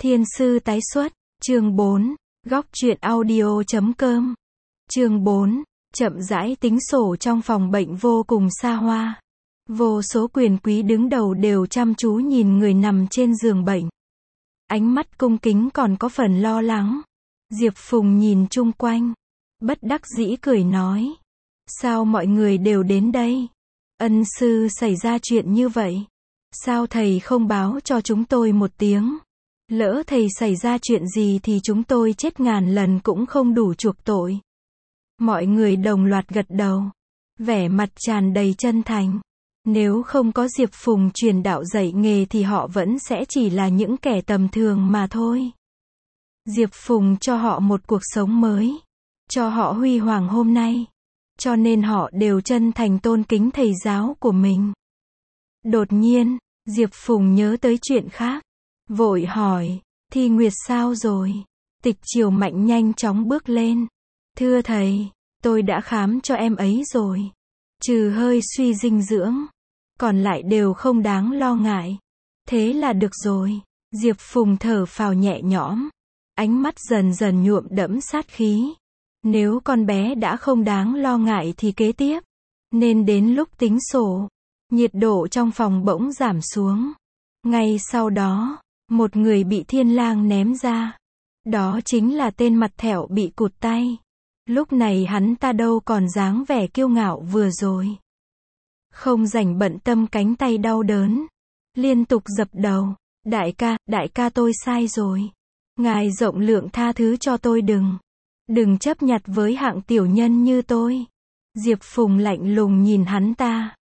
Thiên sư tái xuất, chương 4, góc truyện audio.com. Chương 4, chậm rãi tính sổ trong phòng bệnh vô cùng xa hoa. Vô số quyền quý đứng đầu đều chăm chú nhìn người nằm trên giường bệnh. Ánh mắt cung kính còn có phần lo lắng. Diệp Phùng nhìn chung quanh, bất đắc dĩ cười nói. Sao mọi người đều đến đây? Ân sư xảy ra chuyện như vậy. Sao thầy không báo cho chúng tôi một tiếng? Lỡ thầy xảy ra chuyện gì thì chúng tôi chết ngàn lần cũng không đủ chuộc tội. Mọi người đồng loạt gật đầu, vẻ mặt tràn đầy chân thành. Nếu không có Diệp Phùng truyền đạo dạy nghề thì họ vẫn sẽ chỉ là những kẻ tầm thường mà thôi. Diệp Phùng cho họ một cuộc sống mới, cho họ huy hoàng hôm nay. Cho nên họ đều chân thành tôn kính thầy giáo của mình. Đột nhiên, Diệp Phùng nhớ tới chuyện khác. Vội hỏi, Thi Nguyệt sao rồi? Tịch Triều Mạnh nhanh chóng bước lên. Thưa thầy, tôi đã khám cho em ấy rồi. Trừ hơi suy dinh dưỡng, còn lại đều không đáng lo ngại. Thế là được rồi. Diệp Phùng thở phào nhẹ nhõm. Ánh mắt dần dần nhuộm đẫm sát khí. Nếu con bé đã không đáng lo ngại thì kế tiếp, nên đến lúc tính sổ, nhiệt độ trong phòng bỗng giảm xuống. Ngay sau đó, một người bị Thiên Lang ném ra. Đó chính là tên mặt thẹo bị cụt tay. Lúc này hắn ta đâu còn dáng vẻ kiêu ngạo vừa rồi. Không rảnh bận tâm cánh tay đau đớn. Liên tục dập đầu. Đại ca tôi sai rồi. Ngài rộng lượng tha thứ cho tôi Đừng chấp nhặt với hạng tiểu nhân như tôi. Diệp Phùng lạnh lùng nhìn hắn ta.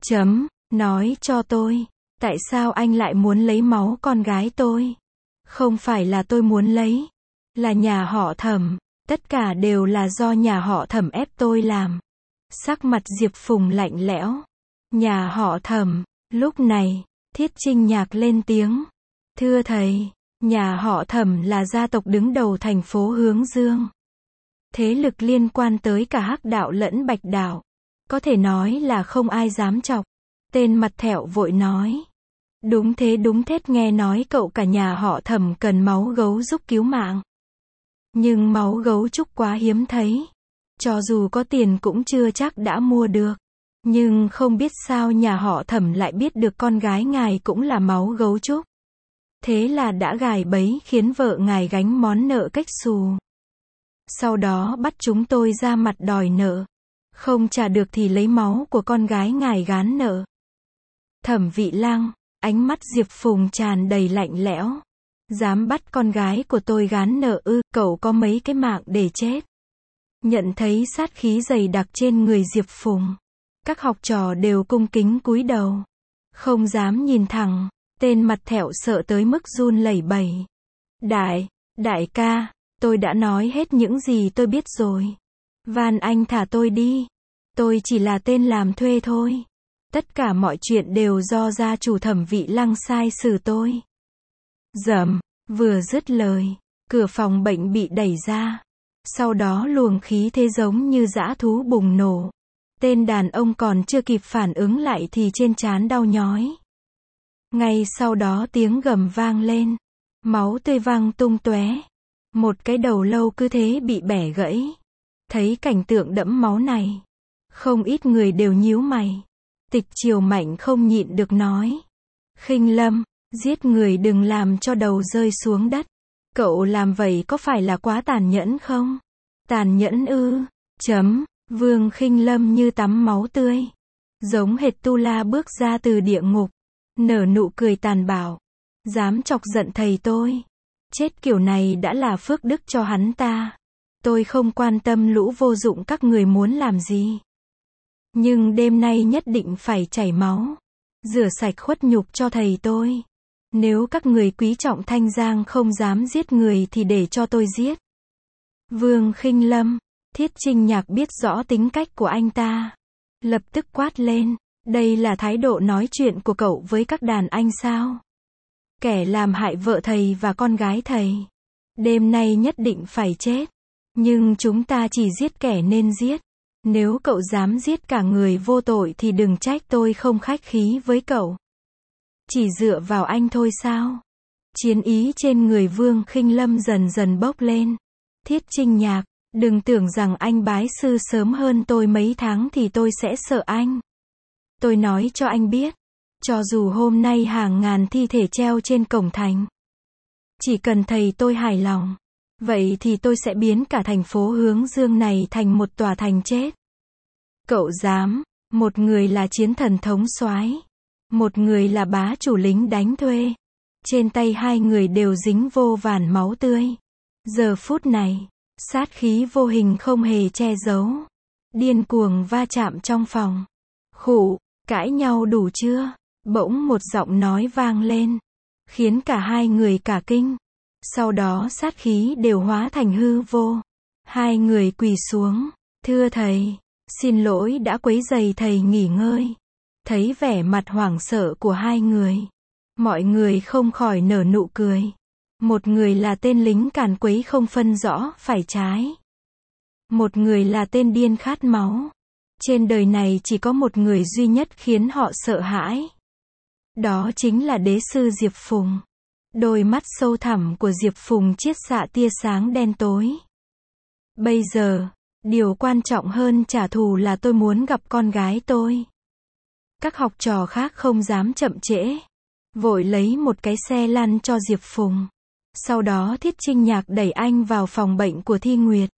Nói cho tôi, tại sao anh lại muốn lấy máu con gái tôi? Không phải là tôi muốn lấy, là nhà họ Thẩm, tất cả đều là do nhà họ Thẩm ép tôi làm. Sắc mặt Diệp Phùng lạnh lẽo. Nhà họ Thẩm. Lúc này, Thiết Trinh Nhạc lên tiếng. Thưa thầy, nhà họ Thẩm là gia tộc đứng đầu thành phố Hướng Dương. Thế lực liên quan tới cả Hắc đạo lẫn Bạch đạo. Có thể nói là không ai dám chọc. Tên mặt thẹo vội nói. Đúng thế, nghe nói cậu cả nhà họ Thẩm cần máu gấu giúp cứu mạng. Nhưng máu gấu trúc quá hiếm thấy. Cho dù có tiền cũng chưa chắc đã mua được. Nhưng không biết sao nhà họ Thẩm lại biết được con gái ngài cũng là máu gấu trúc. Thế là đã gài bẫy khiến vợ ngài gánh món nợ cách xù. Sau đó bắt chúng tôi ra mặt đòi nợ. Không trả được thì lấy máu của con gái ngài gán nợ. Thẩm Vị Lăng, ánh mắt Diệp Phùng tràn đầy lạnh lẽo. Dám bắt con gái của tôi gán nợ ư? Cậu có mấy cái mạng để chết? Nhận thấy sát khí dày đặc trên người Diệp Phùng, các học trò đều cung kính cúi đầu, không dám nhìn thẳng. Tên mặt thẹo sợ tới mức run lẩy bẩy. Đại ca, tôi đã nói hết những gì tôi biết rồi. Van anh thả tôi đi. Tôi chỉ là tên làm thuê thôi. Tất cả mọi chuyện đều do gia chủ Thẩm Vị Lăng sai xử tôi. Vừa dứt lời, cửa phòng bệnh bị đẩy ra. Sau đó luồng khí thế giống như dã thú bùng nổ. Tên đàn ông còn chưa kịp phản ứng lại thì trên trán đau nhói. Ngay sau đó tiếng gầm vang lên. Máu tươi văng tung tóe. Một cái đầu lâu cứ thế bị bẻ gãy. Thấy cảnh tượng đẫm máu này, không ít người đều nhíu mày. Tịch Triều Mạnh không nhịn được nói. Khinh Lâm, giết người đừng làm cho đầu rơi xuống đất. Cậu làm vậy có phải là quá tàn nhẫn không? Tàn nhẫn ư? Vương Khinh Lâm như tắm máu tươi. Giống hệt Tu La bước ra từ địa ngục. Nở nụ cười tàn bạo. Dám chọc giận thầy tôi. Chết kiểu này đã là phước đức cho hắn ta. Tôi không quan tâm lũ vô dụng các người muốn làm gì. Nhưng đêm nay nhất định phải chảy máu. Rửa sạch khuất nhục cho thầy tôi. Nếu các người quý trọng thanh danh không dám giết người thì để cho tôi giết. Vương Khinh Lâm, Thiết Trinh Nhạc biết rõ tính cách của anh ta. Lập tức quát lên. Đây là thái độ nói chuyện của cậu với các đàn anh sao? Kẻ làm hại vợ thầy và con gái thầy. Đêm nay nhất định phải chết. Nhưng chúng ta chỉ giết kẻ nên giết. Nếu cậu dám giết cả người vô tội thì đừng trách tôi không khách khí với cậu. Chỉ dựa vào anh thôi sao? Chiến ý trên người Vương Khinh Lâm dần dần bốc lên. Thiết Trinh Nhạc, đừng tưởng rằng anh bái sư sớm hơn tôi mấy tháng thì tôi sẽ sợ anh. Tôi nói cho anh biết, cho dù hôm nay hàng ngàn thi thể treo trên cổng thành, chỉ cần thầy tôi hài lòng, vậy thì tôi sẽ biến cả thành phố Hướng Dương này thành một tòa thành chết. Cậu dám, một người là chiến thần thống soái, một người là bá chủ lính đánh thuê. Trên tay hai người đều dính vô vàn máu tươi. Giờ phút này, sát khí vô hình không hề che giấu. Điên cuồng va chạm trong phòng. Khụ, cãi nhau đủ chưa? Bỗng một giọng nói vang lên, khiến cả hai người cả kinh. Sau đó sát khí đều hóa thành hư vô. Hai người quỳ xuống. Thưa thầy, xin lỗi đã quấy rầy thầy nghỉ ngơi. Thấy vẻ mặt hoảng sợ của hai người, mọi người không khỏi nở nụ cười. Một người là tên lính càn quấy không phân rõ phải trái. Một người là tên điên khát máu. Trên đời này chỉ có một người duy nhất khiến họ sợ hãi. Đó chính là đế sư Diệp Phùng. Đôi mắt sâu thẳm của Diệp Phùng chiết xạ tia sáng đen tối. Bây giờ, điều quan trọng hơn trả thù là tôi muốn gặp con gái tôi. Các học trò khác không dám chậm trễ. Vội lấy một cái xe lăn cho Diệp Phùng. Sau đó Thiết Trinh Nhạc đẩy anh vào phòng bệnh của Thi Nguyệt.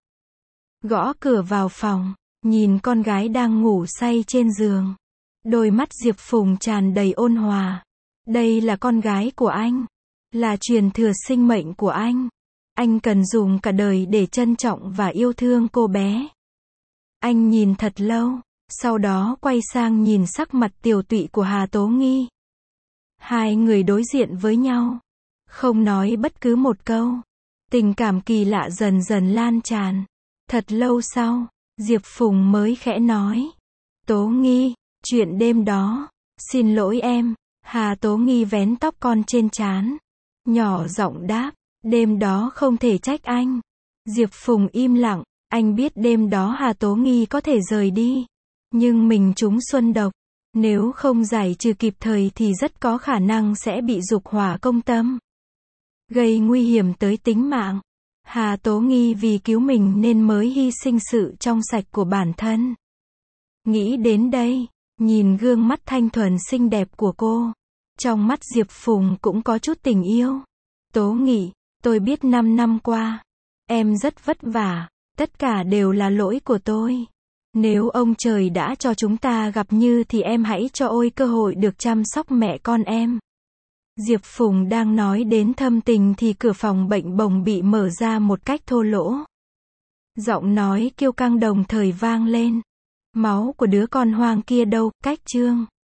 Gõ cửa vào phòng, nhìn con gái đang ngủ say trên giường. Đôi mắt Diệp Phùng tràn đầy ôn hòa. Đây là con gái của anh. Là truyền thừa sinh mệnh của anh. Anh cần dùng cả đời để trân trọng và yêu thương cô bé. Anh nhìn thật lâu, sau đó quay sang nhìn sắc mặt tiều tụy của Hà Tố Nghi. Hai người đối diện với nhau, không nói bất cứ một câu. Tình cảm kỳ lạ dần dần lan tràn. Thật lâu sau, Diệp Phùng mới khẽ nói. Tố Nghi, chuyện đêm đó, xin lỗi em. Hà Tố Nghi vén tóc con trên trán, nhỏ giọng đáp, đêm đó không thể trách anh. Diệp Phùng im lặng, anh biết đêm đó Hà Tố Nghi có thể rời đi, nhưng mình trúng xuân độc, nếu không giải trừ kịp thời thì rất có khả năng sẽ bị dục hỏa công tâm, gây nguy hiểm tới tính mạng. Hà Tố Nghi vì cứu mình nên mới hy sinh sự trong sạch của bản thân. Nghĩ đến đây, nhìn gương mắt thanh thuần xinh đẹp của cô, trong mắt Diệp Phùng cũng có chút tình yêu. Tố Nghị, tôi biết 5 năm qua, em rất vất vả, tất cả đều là lỗi của tôi. Nếu ông trời đã cho chúng ta gặp như thì em hãy cho ôi cơ hội được chăm sóc mẹ con em. Diệp Phùng đang nói đến thâm tình thì cửa phòng bệnh bồng bị mở ra một cách thô lỗ. Giọng nói kiêu căng đồng thời vang lên. Máu của đứa con hoang kia đâu, Cách Trương.